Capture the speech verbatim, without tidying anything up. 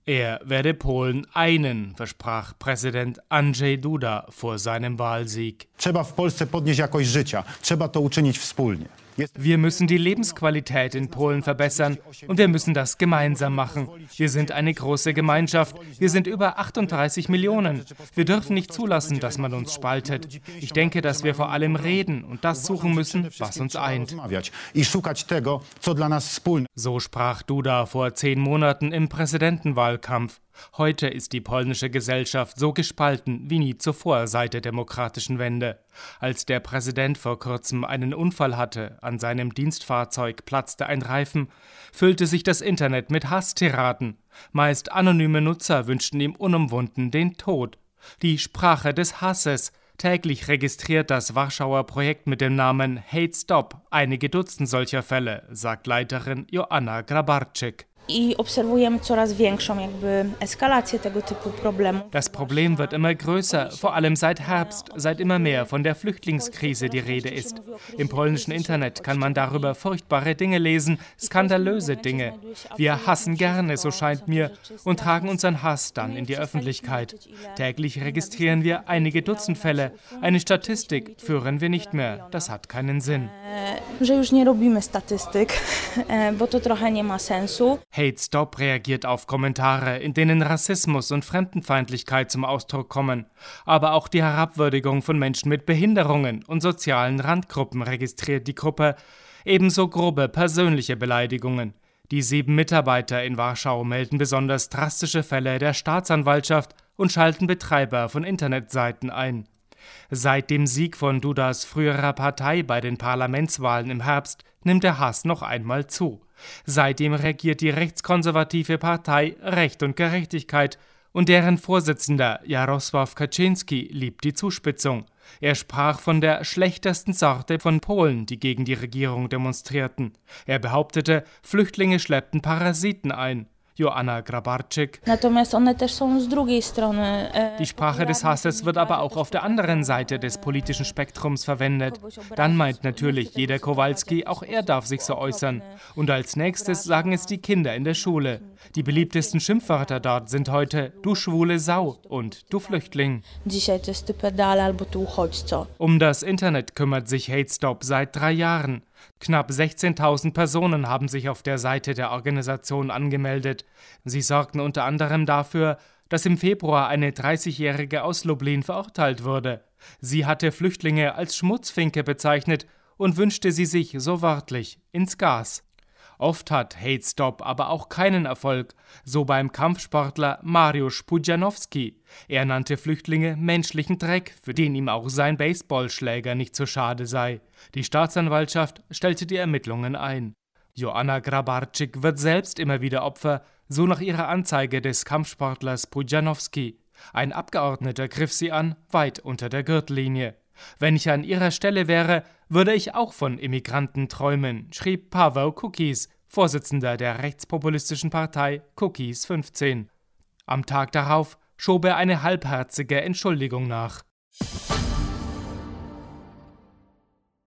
Er werde Polen einen, versprach Präsident Andrzej Duda vor seinem Wahlsieg. Trzeba w Polsce podnieść jakość życia. Trzeba to uczynić wspólnie. Wir müssen die Lebensqualität in Polen verbessern und wir müssen das gemeinsam machen. Wir sind eine große Gemeinschaft. Wir sind über achtunddreißig Millionen. Wir dürfen nicht zulassen, dass man uns spaltet. Ich denke, dass wir vor allem reden und das suchen müssen, was uns eint. So sprach Duda vor zehn Monaten im Präsidentenwahlkampf. Heute ist die polnische Gesellschaft so gespalten wie nie zuvor seit der demokratischen Wende. Als der Präsident vor kurzem einen Unfall hatte, an seinem Dienstfahrzeug platzte ein Reifen, füllte sich das Internet mit Hasstiraden. Meist anonyme Nutzer wünschten ihm unumwunden den Tod. Die Sprache des Hasses. Täglich registriert das Warschauer Projekt mit dem Namen Hate Stop einige Dutzend solcher Fälle, sagt Leiterin Joanna Grabarczyk. Das Problem wird immer größer, vor allem seit Herbst, seit immer mehr von der Flüchtlingskrise die Rede ist. Im polnischen Internet kann man darüber furchtbare Dinge lesen, skandalöse Dinge. Wir hassen gerne, so scheint mir, und tragen unseren Hass dann in die Öffentlichkeit. Täglich registrieren wir einige Dutzend Fälle. Eine Statistik führen wir nicht mehr. Das hat keinen Sinn. Hate Stop reagiert auf Kommentare, in denen Rassismus und Fremdenfeindlichkeit zum Ausdruck kommen. Aber auch die Herabwürdigung von Menschen mit Behinderungen und sozialen Randgruppen registriert die Gruppe, ebenso grobe persönliche Beleidigungen. Die sieben Mitarbeiter in Warschau melden besonders drastische Fälle der Staatsanwaltschaft und schalten Betreiber von Internetseiten ein. Seit dem Sieg von Dudas früherer Partei bei den Parlamentswahlen im Herbst nimmt der Hass noch einmal zu. Seitdem regiert die rechtskonservative Partei Recht und Gerechtigkeit und deren Vorsitzender Jarosław Kaczyński liebt die Zuspitzung. Er sprach von der schlechtesten Sorte von Polen, die gegen die Regierung demonstrierten. Er behauptete, Flüchtlinge schleppten Parasiten ein. Joanna Grabarczyk. Die Sprache des Hasses wird aber auch auf der anderen Seite des politischen Spektrums verwendet. Dann meint natürlich jeder Kowalski, auch er darf sich so äußern. Und als nächstes sagen es die Kinder in der Schule. Die beliebtesten Schimpfwörter dort sind heute du schwule Sau und du Flüchtling. Um das Internet kümmert sich Hate Stop seit drei Jahren. Knapp sechzehntausend Personen haben sich auf der Seite der Organisation angemeldet. Sie sorgten unter anderem dafür, dass im Februar eine dreißigjährige aus Lublin verurteilt wurde. Sie hatte Flüchtlinge als Schmutzfinke bezeichnet und wünschte sie sich, so wörtlich, ins Gas. Oft hat Hate Stop aber auch keinen Erfolg, so beim Kampfsportler Mariusz Pudzianowski. Er nannte Flüchtlinge menschlichen Dreck, für den ihm auch sein Baseballschläger nicht zu schade sei. Die Staatsanwaltschaft stellte die Ermittlungen ein. Joanna Grabarczyk wird selbst immer wieder Opfer, so nach ihrer Anzeige des Kampfsportlers Pudzianowski. Ein Abgeordneter griff sie an, weit unter der Gürtellinie. Wenn ich an ihrer Stelle wäre, würde ich auch von Immigranten träumen, schrieb Paweł Kukiz, Vorsitzender der rechtspopulistischen Partei Kukiz fünfzehn. Am Tag darauf schob er eine halbherzige Entschuldigung nach.